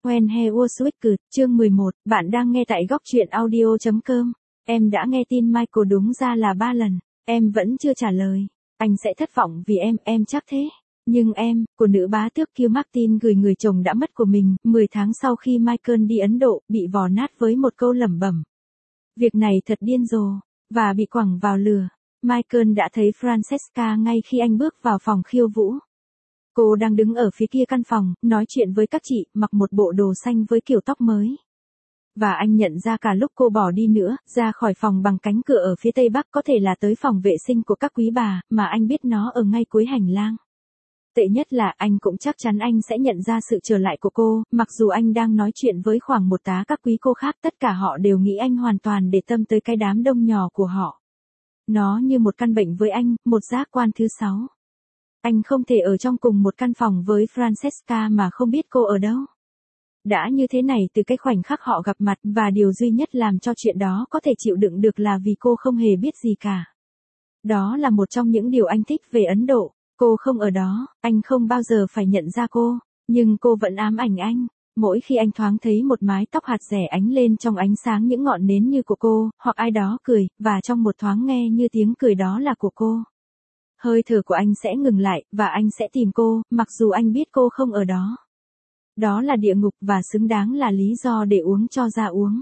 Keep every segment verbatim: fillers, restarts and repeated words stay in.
When He Was Wicked, chương mười một, bạn đang nghe tại góc truyện audio chấm com. Em đã nghe tin Michael đúng ra là ba lần, em vẫn chưa trả lời. Anh sẽ thất vọng vì em, em chắc thế. Nhưng em, của nữ bá tước Kiều Martin gửi người chồng đã mất của mình, mười tháng sau khi Michael đi Ấn Độ, bị vò nát với một câu lẩm bẩm. Việc này thật điên rồ, và bị quẳng vào lửa. Michael đã thấy Francesca ngay khi anh bước vào phòng khiêu vũ. Cô đang đứng ở phía kia căn phòng, nói chuyện với các chị, mặc một bộ đồ xanh với kiểu tóc mới. Và anh nhận ra cả lúc cô bỏ đi nữa, ra khỏi phòng bằng cánh cửa ở phía tây bắc có thể là tới phòng vệ sinh của các quý bà, mà anh biết nó ở ngay cuối hành lang. Tệ nhất là anh cũng chắc chắn anh sẽ nhận ra sự trở lại của cô, mặc dù anh đang nói chuyện với khoảng một tá các quý cô khác, tất cả họ đều nghĩ anh hoàn toàn để tâm tới cái đám đông nhỏ của họ. Nó như một căn bệnh với anh, một giác quan thứ sáu. Anh không thể ở trong cùng một căn phòng với Francesca mà không biết cô ở đâu. Đã như thế này từ cái khoảnh khắc họ gặp mặt, và điều duy nhất làm cho chuyện đó có thể chịu đựng được là vì cô không hề biết gì cả. Đó là một trong những điều anh thích về Ấn Độ. Cô không ở đó, anh không bao giờ phải nhận ra cô, nhưng cô vẫn ám ảnh anh. Mỗi khi anh thoáng thấy một mái tóc hạt rẻ ánh lên trong ánh sáng những ngọn nến như của cô, hoặc ai đó cười, và trong một thoáng nghe như tiếng cười đó là của cô. Hơi thở của anh sẽ ngừng lại, và anh sẽ tìm cô, mặc dù anh biết cô không ở đó. Đó là địa ngục và xứng đáng là lý do để uống cho ra uống.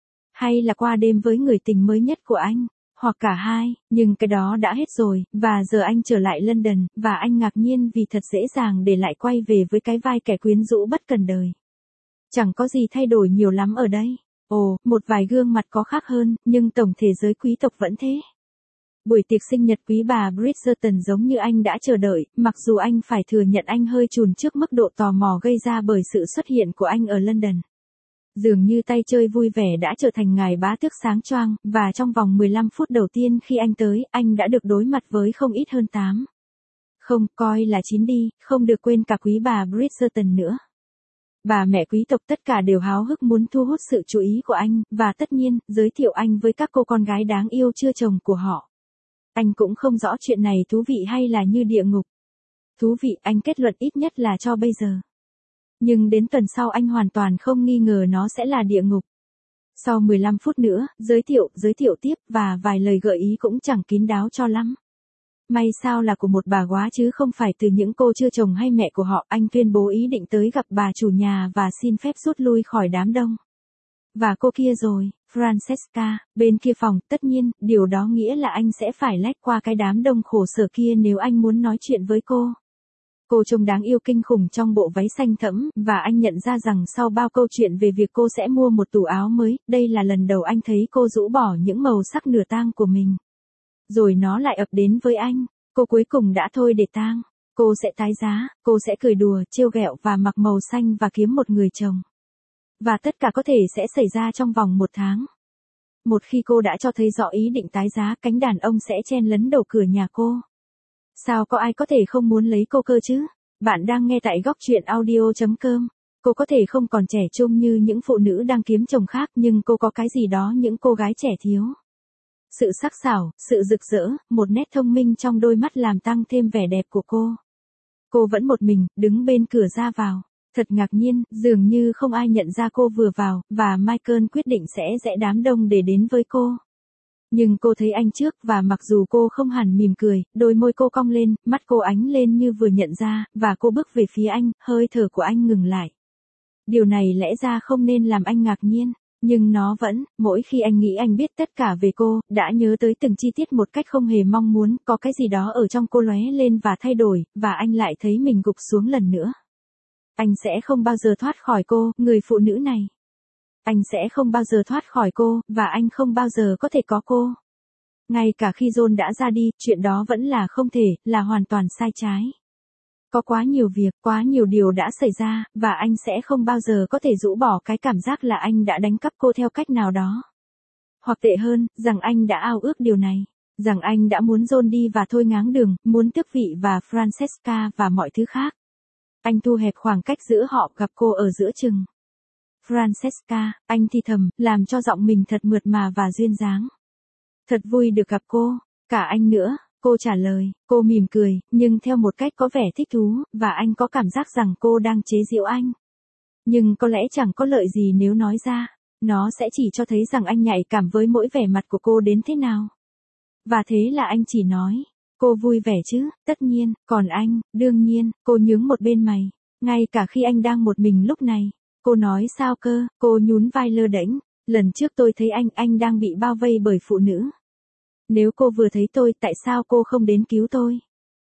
Hay là qua đêm với người tình mới nhất của anh, hoặc cả hai, nhưng cái đó đã hết rồi, và giờ anh trở lại London, và anh ngạc nhiên vì thật dễ dàng để lại quay về với cái vai kẻ quyến rũ bất cần đời. Chẳng có gì thay đổi nhiều lắm ở đây. Ồ, một vài gương mặt có khác hơn, nhưng tổng thể giới quý tộc vẫn thế. Buổi tiệc sinh nhật quý bà Bridgerton giống như anh đã chờ đợi, mặc dù anh phải thừa nhận anh hơi chùn trước mức độ tò mò gây ra bởi sự xuất hiện của anh ở London. Dường như tay chơi vui vẻ đã trở thành ngài bá tước sáng choang, và trong vòng mười lăm phút đầu tiên khi anh tới, anh đã được đối mặt với không ít hơn tám. Không, coi là chín đi, không được quên cả quý bà Bridgerton nữa. Bà mẹ quý tộc tất cả đều háo hức muốn thu hút sự chú ý của anh, và tất nhiên, giới thiệu anh với các cô con gái đáng yêu chưa chồng của họ. Anh cũng không rõ chuyện này thú vị hay là như địa ngục. Thú vị, anh kết luận ít nhất là cho bây giờ. Nhưng đến tuần sau anh hoàn toàn không nghi ngờ nó sẽ là địa ngục. Sau mười lăm phút nữa, giới thiệu, giới thiệu tiếp, và vài lời gợi ý cũng chẳng kín đáo cho lắm. May sao là của một bà góa chứ không phải từ những cô chưa chồng hay mẹ của họ. Anh tuyên bố ý định tới gặp bà chủ nhà và xin phép rút lui khỏi đám đông. Và cô kia rồi, Francesca, bên kia phòng, tất nhiên, điều đó nghĩa là anh sẽ phải lách qua cái đám đông khổ sở kia nếu anh muốn nói chuyện với cô. Cô trông đáng yêu kinh khủng trong bộ váy xanh thẫm, và anh nhận ra rằng sau bao câu chuyện về việc cô sẽ mua một tủ áo mới, đây là lần đầu anh thấy cô rũ bỏ những màu sắc nửa tang của mình. Rồi nó lại ập đến với anh, cô cuối cùng đã thôi để tang. Cô sẽ tái giá, cô sẽ cười đùa, trêu ghẹo và mặc màu xanh và kiếm một người chồng. Và tất cả có thể sẽ xảy ra trong vòng một tháng. Một khi cô đã cho thấy rõ ý định tái giá, cánh đàn ông sẽ chen lấn đầu cửa nhà cô. Sao có ai có thể không muốn lấy cô cơ chứ? Bạn đang nghe tại góc truyện audio chấm com. Cô có thể không còn trẻ trung như những phụ nữ đang kiếm chồng khác, nhưng cô có cái gì đó những cô gái trẻ thiếu. Sự sắc sảo, sự rực rỡ, một nét thông minh trong đôi mắt làm tăng thêm vẻ đẹp của cô. Cô vẫn một mình, đứng bên cửa ra vào. Thật ngạc nhiên, dường như không ai nhận ra cô vừa vào, và Michael quyết định sẽ rẽ đám đông để đến với cô. Nhưng cô thấy anh trước, và mặc dù cô không hẳn mỉm cười, đôi môi cô cong lên, mắt cô ánh lên như vừa nhận ra, và cô bước về phía anh, hơi thở của anh ngừng lại. Điều này lẽ ra không nên làm anh ngạc nhiên, nhưng nó vẫn, mỗi khi anh nghĩ anh biết tất cả về cô, đã nhớ tới từng chi tiết một cách không hề mong muốn, có cái gì đó ở trong cô lóe lên và thay đổi, và anh lại thấy mình gục xuống lần nữa. Anh sẽ không bao giờ thoát khỏi cô, người phụ nữ này. Anh sẽ không bao giờ thoát khỏi cô, và anh không bao giờ có thể có cô. Ngay cả khi John đã ra đi, chuyện đó vẫn là không thể, là hoàn toàn sai trái. Có quá nhiều việc, quá nhiều điều đã xảy ra, và anh sẽ không bao giờ có thể rũ bỏ cái cảm giác là anh đã đánh cắp cô theo cách nào đó. Hoặc tệ hơn, rằng anh đã ao ước điều này. Rằng anh đã muốn John đi và thôi ngáng đường, muốn tước vị và Francesca và mọi thứ khác. Anh thu hẹp khoảng cách giữa họ, gặp cô ở giữa chừng. Francesca, anh thì thầm, làm cho giọng mình thật mượt mà và duyên dáng. Thật vui được gặp cô, cả anh nữa, cô trả lời, cô mỉm cười, nhưng theo một cách có vẻ thích thú, và anh có cảm giác rằng cô đang chế giễu anh. Nhưng có lẽ chẳng có lợi gì nếu nói ra. Nó sẽ chỉ cho thấy rằng anh nhạy cảm với mỗi vẻ mặt của cô đến thế nào. Và thế là anh chỉ nói, cô vui vẻ chứ, tất nhiên, còn anh, đương nhiên, cô nhướng một bên mày. Ngay cả khi anh đang một mình lúc này. Cô nói sao cơ, cô nhún vai lơ đễnh. Lần trước tôi thấy anh, anh đang bị bao vây bởi phụ nữ. Nếu cô vừa thấy tôi, tại sao cô không đến cứu tôi?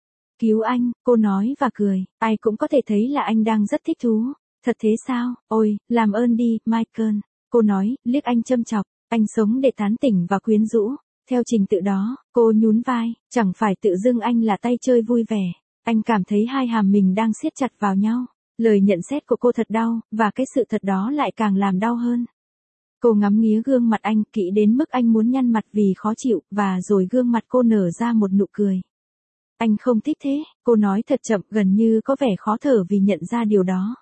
Cứu anh, cô nói và cười, ai cũng có thể thấy là anh đang rất thích thú. Thật thế sao, ôi, làm ơn đi, Michael. Cô nói, liếc anh châm chọc, anh sống để tán tỉnh và quyến rũ. Theo trình tự đó, cô nhún vai, chẳng phải tự dưng anh là tay chơi vui vẻ. Anh cảm thấy hai hàm mình đang siết chặt vào nhau. Lời nhận xét của cô thật đau, và cái sự thật đó lại càng làm đau hơn. Cô ngắm nghía gương mặt anh kỹ đến mức anh muốn nhăn mặt vì khó chịu, và rồi gương mặt cô nở ra một nụ cười. Anh không thích thế, cô nói thật chậm gần như có vẻ khó thở vì nhận ra điều đó.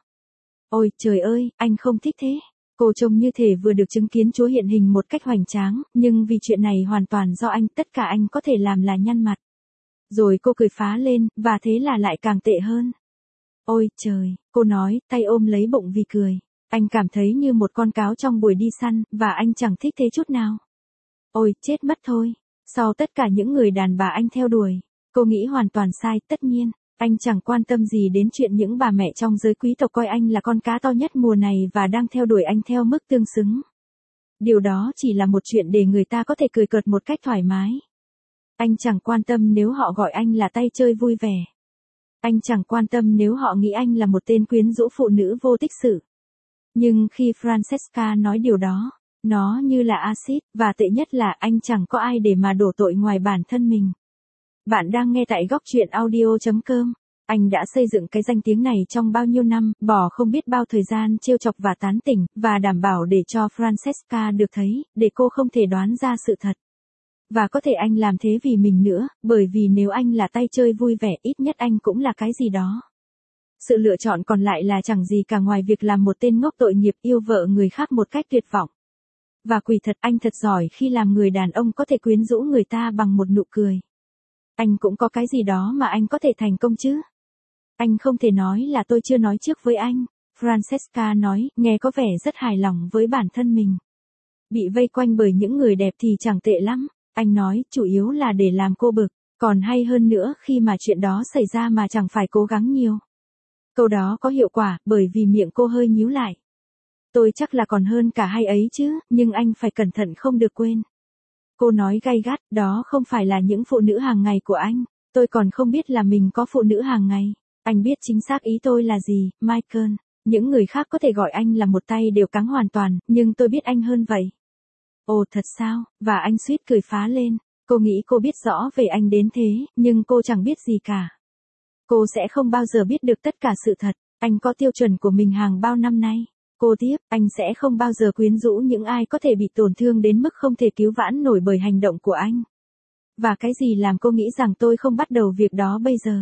Ôi trời ơi, anh không thích thế. Cô trông như thể vừa được chứng kiến Chúa hiện hình một cách hoành tráng, nhưng vì chuyện này hoàn toàn do anh, tất cả anh có thể làm là nhăn mặt. Rồi cô cười phá lên, và thế là lại càng tệ hơn. Ôi trời, cô nói, tay ôm lấy bụng vì cười. Anh cảm thấy như một con cáo trong buổi đi săn, và anh chẳng thích thế chút nào. Ôi, chết mất thôi. Sau tất cả những người đàn bà anh theo đuổi, cô nghĩ hoàn toàn sai, tất nhiên. Anh chẳng quan tâm gì đến chuyện những bà mẹ trong giới quý tộc coi anh là con cá to nhất mùa này và đang theo đuổi anh theo mức tương xứng. Điều đó chỉ là một chuyện để người ta có thể cười cợt một cách thoải mái. Anh chẳng quan tâm nếu họ gọi anh là tay chơi vui vẻ. Anh chẳng quan tâm nếu họ nghĩ anh là một tên quyến rũ phụ nữ vô tích sự. Nhưng khi Francesca nói điều đó, nó như là axit, và tệ nhất là anh chẳng có ai để mà đổ tội ngoài bản thân mình. Bạn đang nghe tại góc truyện audio chấm com. Anh đã xây dựng cái danh tiếng này trong bao nhiêu năm, bỏ không biết bao thời gian trêu chọc và tán tỉnh, và đảm bảo để cho Francesca được thấy, để cô không thể đoán ra sự thật. Và có thể anh làm thế vì mình nữa, bởi vì nếu anh là tay chơi vui vẻ, ít nhất anh cũng là cái gì đó. Sự lựa chọn còn lại là chẳng gì cả ngoài việc làm một tên ngốc tội nghiệp yêu vợ người khác một cách tuyệt vọng. Và quỷ thật, anh thật giỏi khi làm người đàn ông có thể quyến rũ người ta bằng một nụ cười. Anh cũng có cái gì đó mà anh có thể thành công chứ. Anh không thể nói là tôi chưa nói trước với anh. Francesca nói, nghe có vẻ rất hài lòng với bản thân mình. Bị vây quanh bởi những người đẹp thì chẳng tệ lắm. Anh nói, chủ yếu là để làm cô bực. Còn hay hơn nữa khi mà chuyện đó xảy ra mà chẳng phải cố gắng nhiều. Câu đó có hiệu quả, bởi vì miệng cô hơi nhíu lại. Tôi chắc là còn hơn cả hay ấy chứ, nhưng anh phải cẩn thận không được quên. Cô nói gay gắt, đó không phải là những phụ nữ hàng ngày của anh. Tôi còn không biết là mình có phụ nữ hàng ngày. Anh biết chính xác ý tôi là gì, Michael. Những người khác có thể gọi anh là một tay đều cắng hoàn toàn, nhưng tôi biết anh hơn vậy. Ồ thật sao, và anh suýt cười phá lên. Cô nghĩ cô biết rõ về anh đến thế, nhưng cô chẳng biết gì cả. Cô sẽ không bao giờ biết được tất cả sự thật. Anh có tiêu chuẩn của mình hàng bao năm nay. Cô tiếp, anh sẽ không bao giờ quyến rũ những ai có thể bị tổn thương đến mức không thể cứu vãn nổi bởi hành động của anh. Và cái gì làm cô nghĩ rằng tôi không bắt đầu việc đó bây giờ?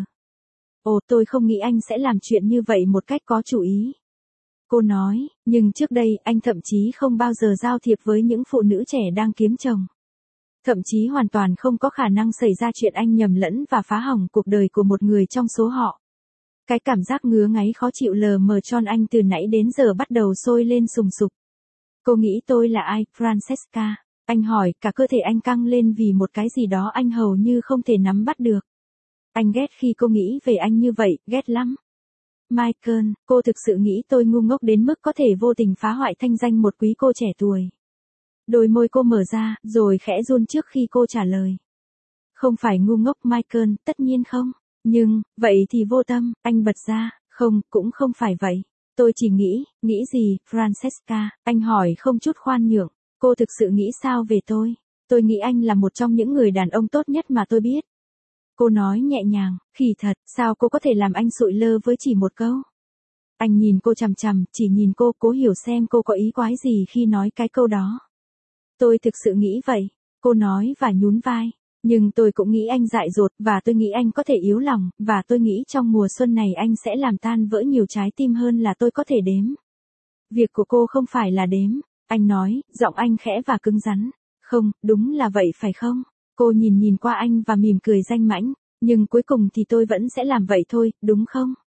Ồ, tôi không nghĩ anh sẽ làm chuyện như vậy một cách có chủ ý. Cô nói, nhưng trước đây anh thậm chí không bao giờ giao thiệp với những phụ nữ trẻ đang kiếm chồng. Thậm chí hoàn toàn không có khả năng xảy ra chuyện anh nhầm lẫn và phá hỏng cuộc đời của một người trong số họ. Cái cảm giác ngứa ngáy khó chịu lờ mờ tròn anh từ nãy đến giờ bắt đầu sôi lên sùng sục. Cô nghĩ tôi là ai, Francesca? Anh hỏi, cả cơ thể anh căng lên vì một cái gì đó anh hầu như không thể nắm bắt được. Anh ghét khi cô nghĩ về anh như vậy, ghét lắm. Michael, cô thực sự nghĩ tôi ngu ngốc đến mức có thể vô tình phá hoại thanh danh một quý cô trẻ tuổi. Đôi môi cô mở ra, rồi khẽ run trước khi cô trả lời. Không phải ngu ngốc Michael, tất nhiên không. Nhưng, vậy thì vô tâm, anh bật ra, không, cũng không phải vậy. Tôi chỉ nghĩ, nghĩ gì, Francesca, anh hỏi không chút khoan nhượng. Cô thực sự nghĩ sao về tôi? Tôi nghĩ anh là một trong những người đàn ông tốt nhất mà tôi biết. Cô nói nhẹ nhàng, khỉ thật, sao cô có thể làm anh sụi lơ với chỉ một câu? Anh nhìn cô chằm chằm, chỉ nhìn cô, cố hiểu xem cô có ý quái gì khi nói cái câu đó. Tôi thực sự nghĩ vậy, cô nói và nhún vai. Nhưng tôi cũng nghĩ anh dại dột, và tôi nghĩ anh có thể yếu lòng, và tôi nghĩ trong mùa xuân này anh sẽ làm tan vỡ nhiều trái tim hơn là tôi có thể đếm. Việc của cô không phải là đếm, anh nói, giọng anh khẽ và cứng rắn. Không, đúng là vậy phải không? Cô nhìn nhìn qua anh và mỉm cười danh mãnh, nhưng cuối cùng thì tôi vẫn sẽ làm vậy thôi, đúng không?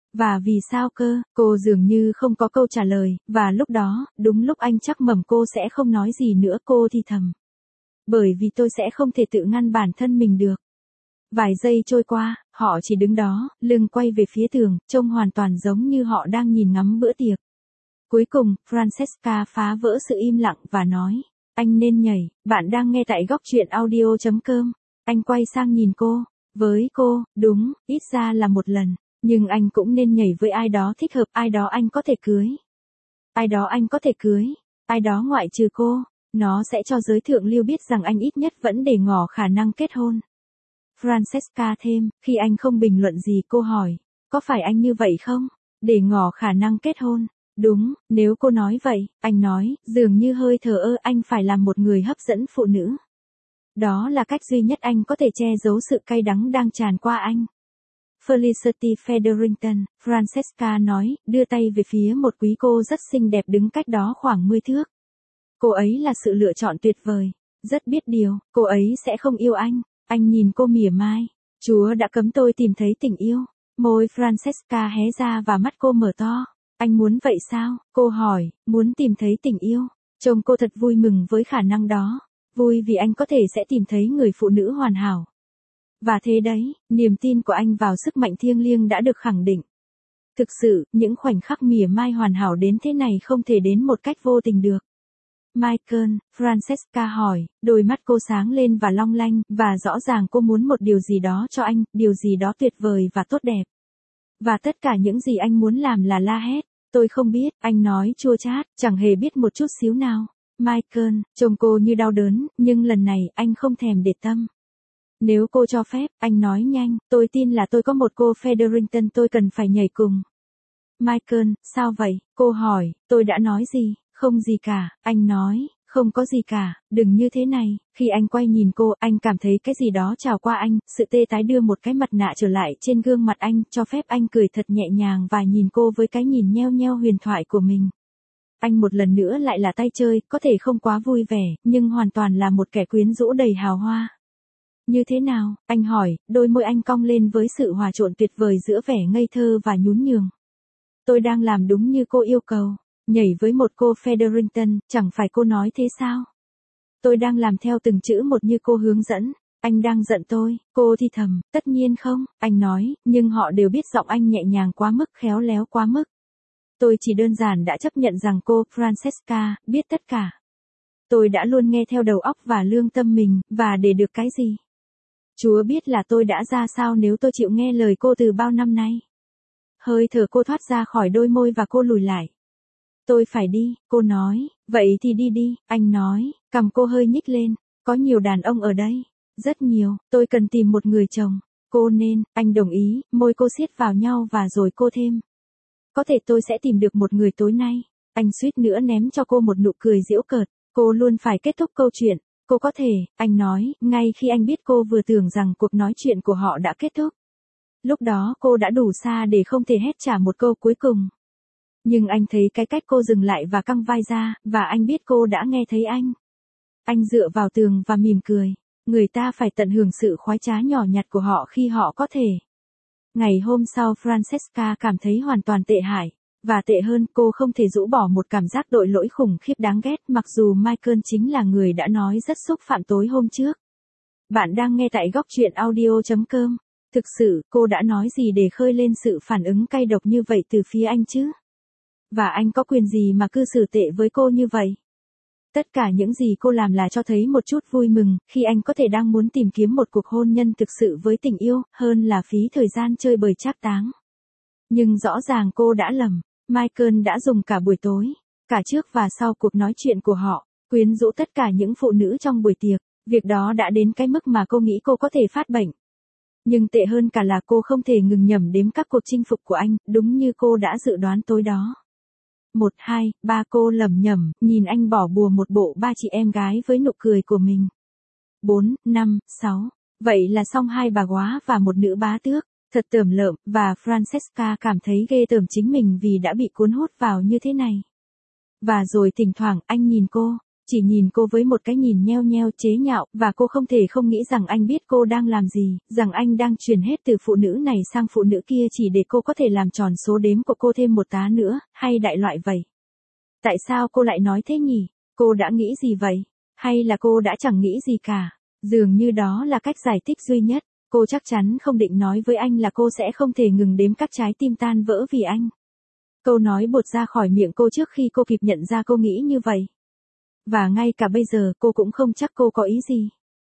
Và vì sao cơ, cô dường như không có câu trả lời, và lúc đó, đúng lúc anh chắc mẩm cô sẽ không nói gì nữa cô thì thầm. Bởi vì tôi sẽ không thể tự ngăn bản thân mình được. Vài giây trôi qua, họ chỉ đứng đó, lưng quay về phía tường, trông hoàn toàn giống như họ đang nhìn ngắm bữa tiệc. Cuối cùng, Francesca phá vỡ sự im lặng và nói, anh nên nhảy, bạn đang nghe tại góc truyện audio.com. Anh quay sang nhìn cô, với cô, đúng, ít ra là một lần, nhưng anh cũng nên nhảy với ai đó thích hợp, ai đó anh có thể cưới. Ai đó anh có thể cưới, ai đó ngoại trừ cô, nó sẽ cho giới thượng lưu biết rằng anh ít nhất vẫn để ngỏ khả năng kết hôn. Francesca thêm, khi anh không bình luận gì cô hỏi, có phải anh như vậy không? Để ngỏ khả năng kết hôn. Đúng, nếu cô nói vậy, anh nói, dường như hơi thờ ơ anh phải làm một người hấp dẫn phụ nữ. Đó là cách duy nhất anh có thể che giấu sự cay đắng đang tràn qua anh. Felicity Featherington, Francesca nói, đưa tay về phía một quý cô rất xinh đẹp đứng cách đó khoảng mười thước. Cô ấy là sự lựa chọn tuyệt vời. Rất biết điều, cô ấy sẽ không yêu anh. Anh nhìn cô mỉa mai. Chúa đã cấm tôi tìm thấy tình yêu. Môi Francesca hé ra và mắt cô mở to. Anh muốn vậy sao? Cô hỏi, muốn tìm thấy tình yêu. Trông cô thật vui mừng với khả năng đó. Vui vì anh có thể sẽ tìm thấy người phụ nữ hoàn hảo. Và thế đấy, niềm tin của anh vào sức mạnh thiêng liêng đã được khẳng định. Thực sự, những khoảnh khắc mỉa mai hoàn hảo đến thế này không thể đến một cách vô tình được. Michael, Francesca hỏi, đôi mắt cô sáng lên và long lanh, và rõ ràng cô muốn một điều gì đó cho anh, điều gì đó tuyệt vời và tốt đẹp. Và tất cả những gì anh muốn làm là la hét. Tôi không biết, anh nói chua chát, chẳng hề biết một chút xíu nào. Michael, trông cô như đau đớn, nhưng lần này anh không thèm để tâm. Nếu cô cho phép, anh nói nhanh, tôi tin là tôi có một cô Featherington tôi cần phải nhảy cùng. Michael, sao vậy? Cô hỏi, tôi đã nói gì? Không gì cả, anh nói, không có gì cả, đừng như thế này. Khi anh quay nhìn cô, anh cảm thấy cái gì đó trào qua anh, sự tê tái đưa một cái mặt nạ trở lại trên gương mặt anh, cho phép anh cười thật nhẹ nhàng và nhìn cô với cái nhìn nheo nheo huyền thoại của mình. Anh một lần nữa lại là tay chơi, có thể không quá vui vẻ, nhưng hoàn toàn là một kẻ quyến rũ đầy hào hoa. Như thế nào? Anh hỏi, đôi môi anh cong lên với sự hòa trộn tuyệt vời giữa vẻ ngây thơ và nhún nhường. Tôi đang làm đúng như cô yêu cầu. Nhảy với một cô Featherington, chẳng phải cô nói thế sao? Tôi đang làm theo từng chữ một như cô hướng dẫn. Anh đang giận tôi, cô thì thầm, tất nhiên không, anh nói, nhưng họ đều biết giọng anh nhẹ nhàng quá mức, khéo léo quá mức. Tôi chỉ đơn giản đã chấp nhận rằng cô, Francesca, biết tất cả. Tôi đã luôn nghe theo đầu óc và lương tâm mình, và để được cái gì? Chúa biết là tôi đã ra sao nếu tôi chịu nghe lời cô từ bao năm nay. Hơi thở cô thoát ra khỏi đôi môi và cô lùi lại. Tôi phải đi, cô nói, vậy thì đi đi, anh nói, cằm cô hơi nhích lên, có nhiều đàn ông ở đây, rất nhiều, tôi cần tìm một người chồng, cô nên, anh đồng ý, môi cô siết vào nhau và rồi cô thêm. Có thể tôi sẽ tìm được một người tối nay, anh suýt nữa ném cho cô một nụ cười giễu cợt, cô luôn phải kết thúc câu chuyện, cô có thể, anh nói, ngay khi anh biết cô vừa tưởng rằng cuộc nói chuyện của họ đã kết thúc. Lúc đó cô đã đủ xa để không thể hét trả một câu cuối cùng. Nhưng anh thấy cái cách cô dừng lại và căng vai ra, và anh biết cô đã nghe thấy anh. Anh dựa vào tường và mỉm cười. Người ta phải tận hưởng sự khoái trá nhỏ nhặt của họ khi họ có thể. Ngày hôm sau Francesca cảm thấy hoàn toàn tệ hại. Và tệ hơn, cô không thể rũ bỏ một cảm giác tội lỗi khủng khiếp đáng ghét mặc dù Michael chính là người đã nói rất xúc phạm tối hôm trước. Bạn đang nghe tại góc truyện audio.com. Thực sự, cô đã nói gì để khơi lên sự phản ứng cay độc như vậy từ phía anh chứ? Và anh có quyền gì mà cư xử tệ với cô như vậy? Tất cả những gì cô làm là cho thấy một chút vui mừng, khi anh có thể đang muốn tìm kiếm một cuộc hôn nhân thực sự với tình yêu, hơn là phí thời gian chơi bời trác táng. Nhưng rõ ràng cô đã lầm. Michael đã dùng cả buổi tối, cả trước và sau cuộc nói chuyện của họ, quyến rũ tất cả những phụ nữ trong buổi tiệc. Việc đó đã đến cái mức mà cô nghĩ cô có thể phát bệnh. Nhưng tệ hơn cả là cô không thể ngừng nhẩm đếm các cuộc chinh phục của anh, đúng như cô đã dự đoán tối đó. Một, hai, ba cô lẩm nhẩm, nhìn anh bỏ bùa một bộ ba chị em gái với nụ cười của mình. Bốn, năm, sáu. Vậy là xong hai bà góa và một nữ bá tước. Thật tởm lợm, và Francesca cảm thấy ghê tởm chính mình vì đã bị cuốn hút vào như thế này. Và rồi thỉnh thoảng anh nhìn cô, Chỉ nhìn cô với một cái nhìn nheo nheo chế nhạo, và cô không thể không nghĩ rằng anh biết cô đang làm gì, rằng anh đang chuyển hết từ phụ nữ này sang phụ nữ kia chỉ để cô có thể làm tròn số đếm của cô thêm một tá nữa, hay đại loại vậy. Tại sao cô lại nói thế nhỉ? Cô đã nghĩ gì vậy? Hay là cô đã chẳng nghĩ gì cả? Dường như đó là cách giải thích duy nhất. Cô chắc chắn không định nói với anh là cô sẽ không thể ngừng đếm các trái tim tan vỡ vì anh. Câu nói buột ra khỏi miệng cô trước khi cô kịp nhận ra cô nghĩ như vậy. Và ngay cả bây giờ cô cũng không chắc cô có ý gì.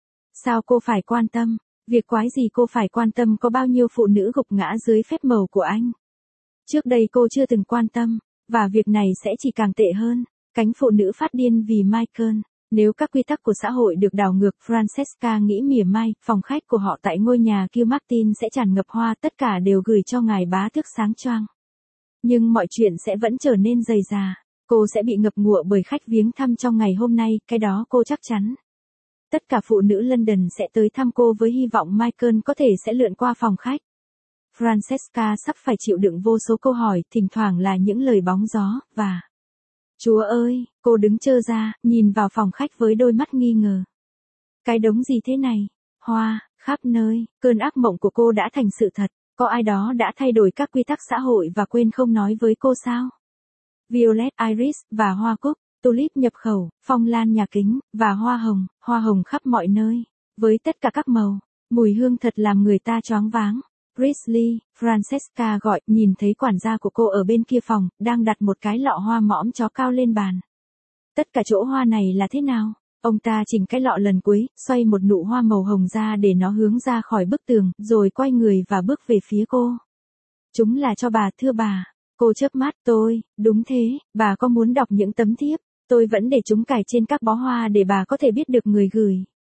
Sao cô phải quan tâm? Việc quái gì cô phải quan tâm có bao nhiêu phụ nữ gục ngã dưới phép màu của anh? Trước đây cô chưa từng quan tâm, và việc này sẽ chỉ càng tệ hơn. Cánh phụ nữ phát điên vì Michael. Nếu các quy tắc của xã hội được đảo ngược, Francesca nghĩ mỉa mai, phòng khách của họ tại ngôi nhà Kew Martin sẽ tràn ngập hoa, tất cả đều gửi cho ngài bá tước sáng choang. Nhưng mọi chuyện sẽ vẫn trở nên dày dà. Cô sẽ bị ngập ngụa bởi khách viếng thăm trong ngày hôm nay, cái đó cô chắc chắn. Tất cả phụ nữ London sẽ tới thăm cô với hy vọng Michael có thể sẽ lượn qua phòng khách. Francesca sắp phải chịu đựng vô số câu hỏi, thỉnh thoảng là những lời bóng gió, và... Chúa ơi, cô đứng trơ ra, nhìn vào phòng khách với đôi mắt nghi ngờ. Cái đống gì thế này? Hoa, khắp nơi, cơn ác mộng của cô đã thành sự thật. Có ai đó đã thay đổi các quy tắc xã hội và quên không nói với cô sao? Violet, iris, và hoa cúc, tulip nhập khẩu, phong lan nhà kính, và hoa hồng, hoa hồng khắp mọi nơi. Với tất cả các màu, mùi hương thật làm người ta choáng váng. Priestley, Francesca gọi, nhìn thấy quản gia của cô ở bên kia phòng, đang đặt một cái lọ hoa mõm chó cao lên bàn. Tất cả chỗ hoa này là thế nào? Ông ta chỉnh cái lọ lần cuối, xoay một nụ hoa màu hồng ra để nó hướng ra khỏi bức tường, rồi quay người và bước về phía cô. Chúng là cho bà, thưa bà. Cô chớp mắt, tôi, đúng thế, bà có muốn đọc những tấm thiếp? Tôi vẫn để chúng cài trên các bó hoa để bà có thể biết được người gửi.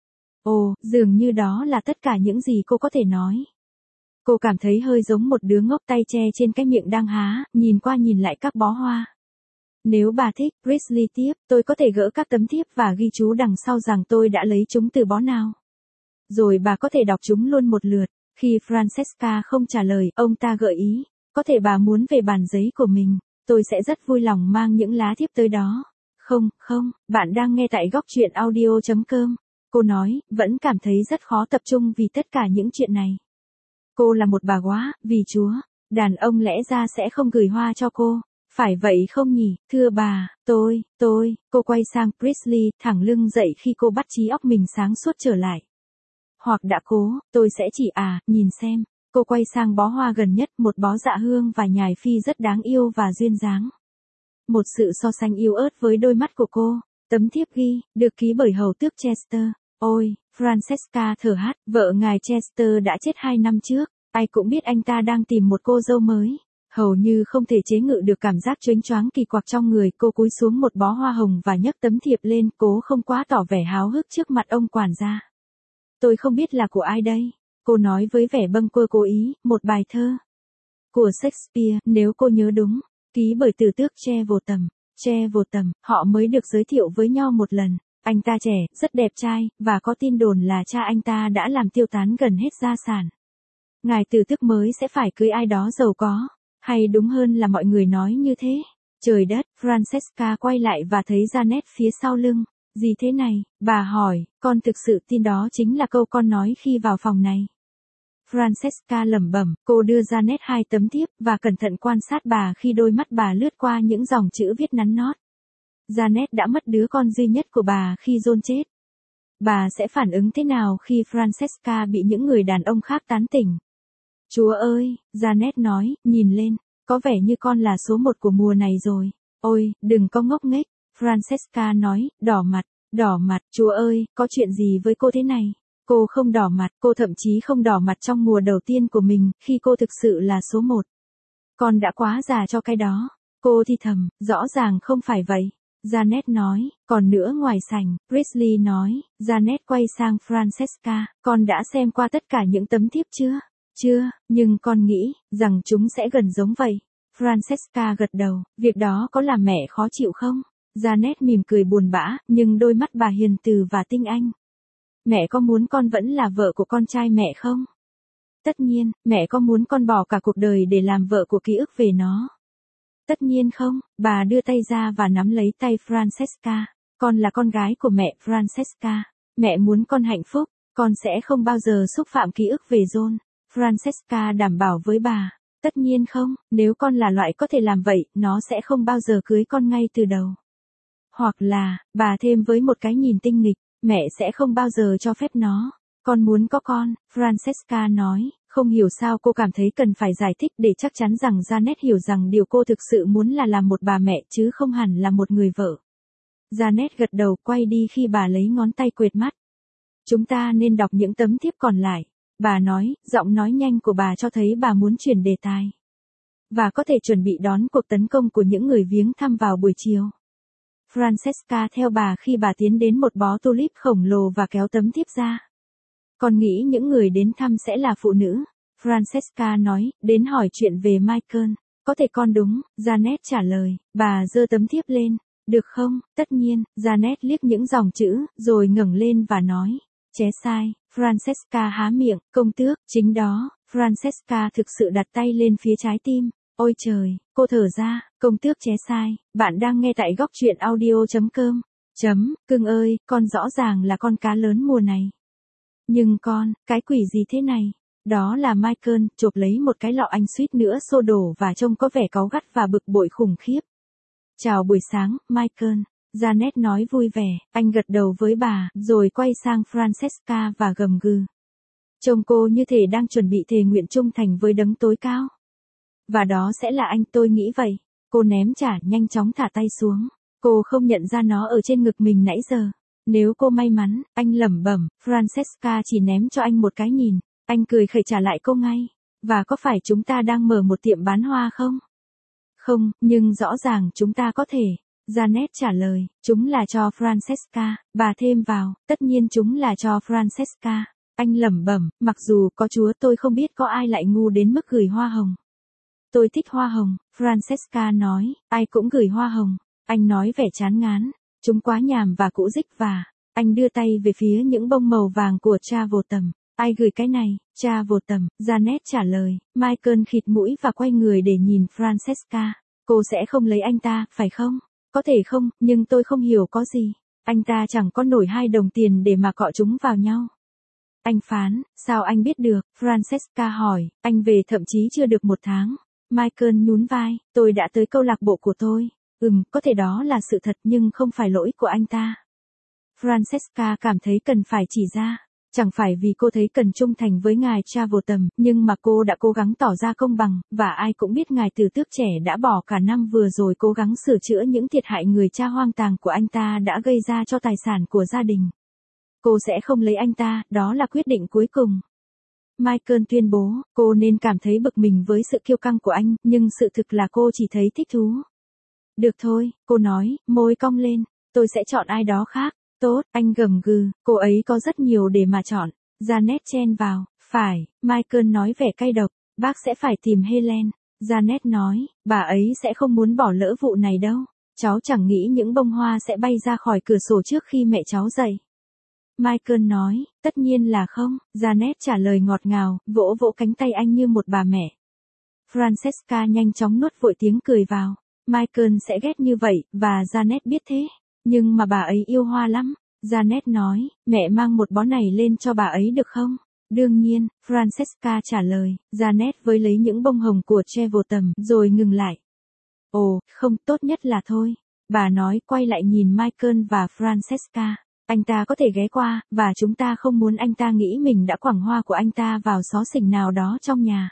Ồ, dường như đó là tất cả những gì cô có thể nói. Cô cảm thấy hơi giống một đứa ngốc tay che trên cái miệng đang há, nhìn qua nhìn lại các bó hoa. Nếu bà thích, Priestley tiếp, tôi có thể gỡ các tấm thiếp và ghi chú đằng sau rằng tôi đã lấy chúng từ bó nào. Rồi bà có thể đọc chúng luôn một lượt. Khi Francesca không trả lời, ông ta gợi ý, có thể bà muốn về bàn giấy của mình, tôi sẽ rất vui lòng mang những lá thiếp tới đó. Không, không, bạn đang nghe tại góc truyện audio chấm com. Cô nói, vẫn cảm thấy rất khó tập trung vì tất cả những chuyện này. Cô là một bà góa, vì Chúa, đàn ông lẽ ra sẽ không gửi hoa cho cô. Phải vậy không nhỉ, thưa bà, tôi, tôi, cô quay sang Priestley, thẳng lưng dậy khi cô bắt trí óc mình sáng suốt trở lại. Hoặc đã cố, tôi sẽ chỉ à, nhìn xem, cô quay sang bó hoa gần nhất, một bó dạ hương và nhài phi rất đáng yêu và duyên dáng. Một sự so sánh yếu ớt với đôi mắt của cô, tấm thiếp ghi, được ký bởi hầu tước Chester. Ôi, Francesca thở hắt, vợ ngài Chester đã chết hai năm trước, ai cũng biết anh ta đang tìm một cô dâu mới. Hầu như không thể chế ngự được cảm giác chớnh choáng kỳ quặc trong người, cô cúi xuống một bó hoa hồng và nhấc tấm thiệp lên, cố không quá tỏ vẻ háo hức trước mặt ông quản gia. Tôi không biết là của ai đây, cô nói với vẻ bâng quơ cố ý, một bài thơ. Của Shakespeare, nếu cô nhớ đúng, ký bởi từ tước Trevelyan. Trevelyan, họ mới được giới thiệu với nhau một lần. Anh ta trẻ, rất đẹp trai, và có tin đồn là cha anh ta đã làm tiêu tán gần hết gia sản. Ngài từ tước mới sẽ phải cưới ai đó giàu có. Hay đúng hơn là mọi người nói như thế. Trời đất, Francesca quay lại và thấy Janet phía sau lưng. Gì thế này, bà hỏi, con thực sự tin đó chính là câu con nói khi vào phòng này. Francesca lẩm bẩm, cô đưa Janet hai tấm thiếp và cẩn thận quan sát bà khi đôi mắt bà lướt qua những dòng chữ viết nắn nót. Janet đã mất đứa con duy nhất của bà khi John chết. Bà sẽ phản ứng thế nào khi Francesca bị những người đàn ông khác tán tỉnh? Chúa ơi, Janet nói, nhìn lên, có vẻ như con là số một của mùa này rồi. Ôi, đừng có ngốc nghếch, Francesca nói, đỏ mặt, đỏ mặt, Chúa ơi, có chuyện gì với cô thế này? Cô không đỏ mặt, cô thậm chí không đỏ mặt trong mùa đầu tiên của mình, khi cô thực sự là số một. Con đã quá già cho cái đó. Cô thì thầm, rõ ràng không phải vậy. Janet nói, còn nữa ngoài sảnh, Priestley nói, Janet quay sang Francesca, con đã xem qua tất cả những tấm thiếp chưa? Chưa, nhưng con nghĩ, rằng chúng sẽ gần giống vậy. Francesca gật đầu, việc đó có làm mẹ khó chịu không? Janet mỉm cười buồn bã, nhưng đôi mắt bà hiền từ và tinh anh. Mẹ có muốn con vẫn là vợ của con trai mẹ không? Tất nhiên, mẹ có muốn con bỏ cả cuộc đời để làm vợ của ký ức về nó? Tất nhiên không, bà đưa tay ra và nắm lấy tay Francesca. Con là con gái của mẹ Francesca. Mẹ muốn con hạnh phúc, con sẽ không bao giờ xúc phạm ký ức về John. Francesca đảm bảo với bà. Tất nhiên không, nếu con là loại có thể làm vậy, nó sẽ không bao giờ cưới con ngay từ đầu. Hoặc là, bà thêm với một cái nhìn tinh nghịch, mẹ sẽ không bao giờ cho phép nó. Con muốn có con, Francesca nói, không hiểu sao cô cảm thấy cần phải giải thích để chắc chắn rằng Janet hiểu rằng điều cô thực sự muốn là làm một bà mẹ chứ không hẳn là một người vợ. Janet gật đầu quay đi khi bà lấy ngón tay quệt mắt. Chúng ta nên đọc những tấm thiếp còn lại. Bà nói, giọng nói nhanh của bà cho thấy bà muốn chuyển đề tài. Và có thể chuẩn bị đón cuộc tấn công của những người viếng thăm vào buổi chiều. Francesca theo bà khi bà tiến đến một bó tulip khổng lồ và kéo tấm thiếp ra. Con nghĩ những người đến thăm sẽ là phụ nữ. Francesca nói, đến hỏi chuyện về Michael. Có thể con đúng, Janet trả lời. Bà giơ tấm thiếp lên. Được không, tất nhiên, Janet liếc những dòng chữ, rồi ngẩng lên và nói. Ché sai, Francesca há miệng, công tước, chính đó, Francesca thực sự đặt tay lên phía trái tim. Ôi trời, cô thở ra, công tước ché sai, bạn đang nghe tại góc truyện audio.com. Chấm, cưng ơi, con rõ ràng là con cá lớn mùa này. Nhưng con, cái quỷ gì thế này? Đó là Michael, chộp lấy một cái lọ anh suýt nữa xô đổ và trông có vẻ cáu gắt và bực bội khủng khiếp. Chào buổi sáng, Michael. Janet nói vui vẻ, anh gật đầu với bà, rồi quay sang Francesca và gầm gừ. Trông cô như thể đang chuẩn bị thề nguyện trung thành với đấng tối cao. Và đó sẽ là anh, tôi nghĩ vậy. Cô ném trả, nhanh chóng thả tay xuống. Cô không nhận ra nó ở trên ngực mình nãy giờ. Nếu cô may mắn, anh lẩm bẩm, Francesca chỉ ném cho anh một cái nhìn. Anh cười khẩy trả lại cô ngay. Và có phải chúng ta đang mở một tiệm bán hoa không? Không, nhưng rõ ràng chúng ta có thể. Janet trả lời, chúng là cho Francesca, bà thêm vào, tất nhiên chúng là cho Francesca. Anh lẩm bẩm, mặc dù có Chúa tôi không biết có ai lại ngu đến mức gửi hoa hồng. Tôi thích hoa hồng, Francesca nói, ai cũng gửi hoa hồng. Anh nói vẻ chán ngán, chúng quá nhàm và cũ rích và, anh đưa tay về phía những bông màu vàng của Travoltam. Ai gửi cái này, Travoltam, Janet trả lời, Michael khịt mũi và quay người để nhìn Francesca. Cô sẽ không lấy anh ta, phải không? Có thể không, nhưng tôi không hiểu có gì. Anh ta chẳng có nổi hai đồng tiền để mà cọ chúng vào nhau. Anh phán, sao anh biết được? Francesca hỏi, anh về thậm chí chưa được một tháng. Michael nhún vai, tôi đã tới câu lạc bộ của tôi. Ừm, có thể đó là sự thật nhưng không phải lỗi của anh ta. Francesca cảm thấy cần phải chỉ ra. Chẳng phải vì cô thấy cần trung thành với ngài Travoltam, nhưng mà cô đã cố gắng tỏ ra công bằng, và ai cũng biết ngài từ tước trẻ đã bỏ cả năm vừa rồi cố gắng sửa chữa những thiệt hại người cha hoang tàn của anh ta đã gây ra cho tài sản của gia đình. Cô sẽ không lấy anh ta, đó là quyết định cuối cùng. Michael tuyên bố, cô nên cảm thấy bực mình với sự kiêu căng của anh, nhưng sự thực là cô chỉ thấy thích thú. Được thôi, cô nói, môi cong lên, tôi sẽ chọn ai đó khác. Tốt, anh gầm gừ, cô ấy có rất nhiều để mà chọn. Janet chen vào, phải, Michael nói vẻ cay độc, bác sẽ phải tìm Helen. Janet nói, bà ấy sẽ không muốn bỏ lỡ vụ này đâu. Cháu chẳng nghĩ những bông hoa sẽ bay ra khỏi cửa sổ trước khi mẹ cháu dậy. Michael nói, tất nhiên là không. Janet trả lời ngọt ngào, vỗ vỗ cánh tay anh như một bà mẹ. Francesca nhanh chóng nuốt vội tiếng cười vào. Michael sẽ ghét như vậy, và Janet biết thế. Nhưng mà bà ấy yêu hoa lắm. Janet nói, mẹ mang một bó này lên cho bà ấy được không? Đương nhiên, Francesca trả lời. Janet với lấy những bông hồng của Travoltam, rồi ngừng lại. Ồ, không, tốt nhất là thôi. Bà nói quay lại nhìn Michael và Francesca. Anh ta có thể ghé qua, và chúng ta không muốn anh ta nghĩ mình đã quẳng hoa của anh ta vào xó xỉnh nào đó trong nhà.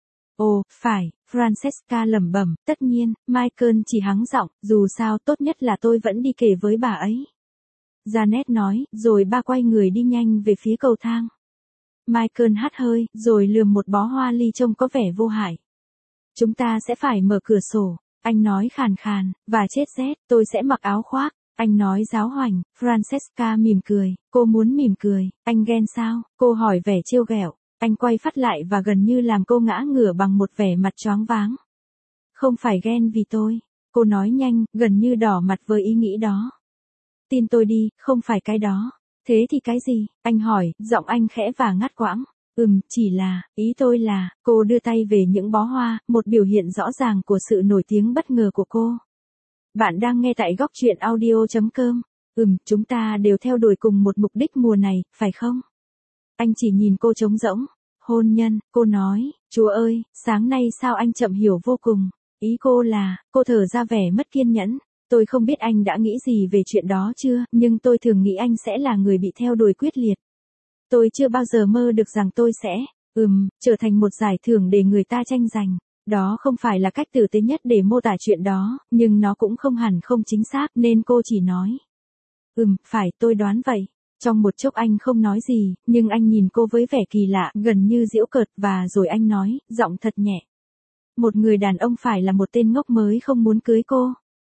Ồ, phải, Francesca lẩm bẩm, tất nhiên, Michael chỉ hắng giọng, dù sao tốt nhất là tôi vẫn đi kể với bà ấy. Janet nói, rồi ba quay người đi nhanh về phía cầu thang. Michael hắt hơi, rồi lườm một bó hoa ly trông có vẻ vô hại. Chúng ta sẽ phải mở cửa sổ, anh nói khàn khàn, và chết rét, tôi sẽ mặc áo khoác. Anh nói giáo hoành, Francesca mỉm cười, cô muốn mỉm cười, anh ghen sao? Cô hỏi vẻ trêu ghẹo. Anh quay phát lại và gần như làm cô ngã ngửa bằng một vẻ mặt choáng váng. Không phải ghen vì tôi, cô nói nhanh, gần như đỏ mặt với ý nghĩ đó. Tin tôi đi, không phải cái đó. Thế thì cái gì? Anh hỏi, giọng anh khẽ và ngắt quãng. Ừm, chỉ là, ý tôi là, cô đưa tay về những bó hoa, một biểu hiện rõ ràng của sự nổi tiếng bất ngờ của cô. Bạn đang nghe tại góc truyện audio chấm com. Ừm, chúng ta đều theo đuổi cùng một mục đích mùa này, phải không? Anh chỉ nhìn cô trống rỗng. Hôn nhân, cô nói, Chúa ơi, sáng nay sao anh chậm hiểu vô cùng. Ý cô là, cô thở ra vẻ mất kiên nhẫn. Tôi không biết anh đã nghĩ gì về chuyện đó chưa, nhưng tôi thường nghĩ anh sẽ là người bị theo đuổi quyết liệt. Tôi chưa bao giờ mơ được rằng tôi sẽ, ừm, trở thành một giải thưởng để người ta tranh giành. Đó không phải là cách tử tế nhất để mô tả chuyện đó, nhưng nó cũng không hẳn không chính xác nên cô chỉ nói. Ừm, phải, tôi đoán vậy. Trong một chốc anh không nói gì, nhưng anh nhìn cô với vẻ kỳ lạ, gần như giễu cợt và rồi anh nói, giọng thật nhẹ. Một người đàn ông phải là một tên ngốc mới không muốn cưới cô.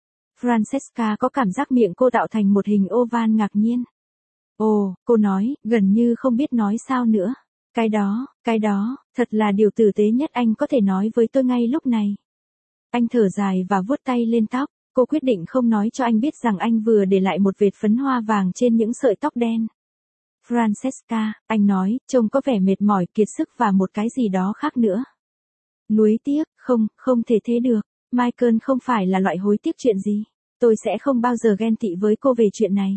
Francesca có cảm giác miệng cô tạo thành một hình oval ngạc nhiên. Ồ, cô nói, gần như không biết nói sao nữa. Cái đó, cái đó, thật là điều tử tế nhất anh có thể nói với tôi ngay lúc này. Anh thở dài và vuốt tay lên tóc. Cô quyết định không nói cho anh biết rằng anh vừa để lại một vệt phấn hoa vàng trên những sợi tóc đen. Francesca, anh nói, trông có vẻ mệt mỏi, kiệt sức và một cái gì đó khác nữa. Nuối tiếc, không, không thể thế được. Michael không phải là loại hối tiếc chuyện gì. Tôi sẽ không bao giờ ghen tị với cô về chuyện này.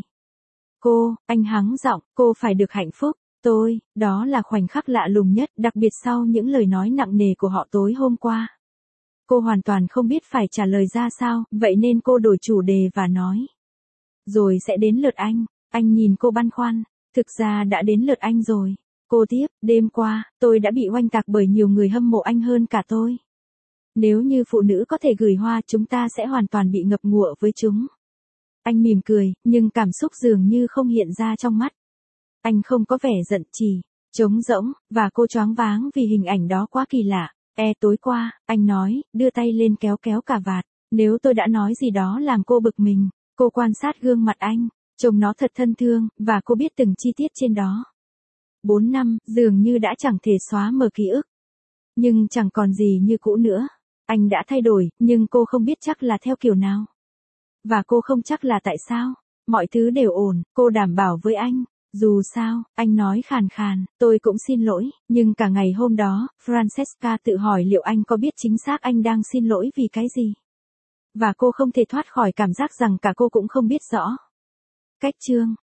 Cô, anh hắng giọng, cô phải được hạnh phúc. Tôi, đó là khoảnh khắc lạ lùng nhất, đặc biệt sau những lời nói nặng nề của họ tối hôm qua. Cô hoàn toàn không biết phải trả lời ra sao, vậy nên cô đổi chủ đề và nói. Rồi sẽ đến lượt anh. Anh nhìn cô băn khoăn. Thực ra đã đến lượt anh rồi. Cô tiếp, đêm qua, tôi đã bị oanh tạc bởi nhiều người hâm mộ anh hơn cả tôi. Nếu như phụ nữ có thể gửi hoa, chúng ta sẽ hoàn toàn bị ngập ngụa với chúng. Anh mỉm cười, nhưng cảm xúc dường như không hiện ra trong mắt. Anh không có vẻ giận chỉ, trống rỗng, và cô choáng váng vì hình ảnh đó quá kỳ lạ. E tối qua, anh nói, đưa tay lên kéo kéo cà vạt. Nếu tôi đã nói gì đó làm cô bực mình, cô quan sát gương mặt anh, trông nó thật thân thương, và cô biết từng chi tiết trên đó. Bốn năm, dường như đã chẳng thể xóa mờ ký ức. Nhưng chẳng còn gì như cũ nữa. Anh đã thay đổi, nhưng cô không biết chắc là theo kiểu nào. Và cô không chắc là tại sao. Mọi thứ đều ổn, cô đảm bảo với anh. Dù sao, anh nói khàn khàn, tôi cũng xin lỗi, nhưng cả ngày hôm đó, Francesca tự hỏi liệu anh có biết chính xác anh đang xin lỗi vì cái gì. Và cô không thể thoát khỏi cảm giác rằng cả cô cũng không biết rõ. Cách chương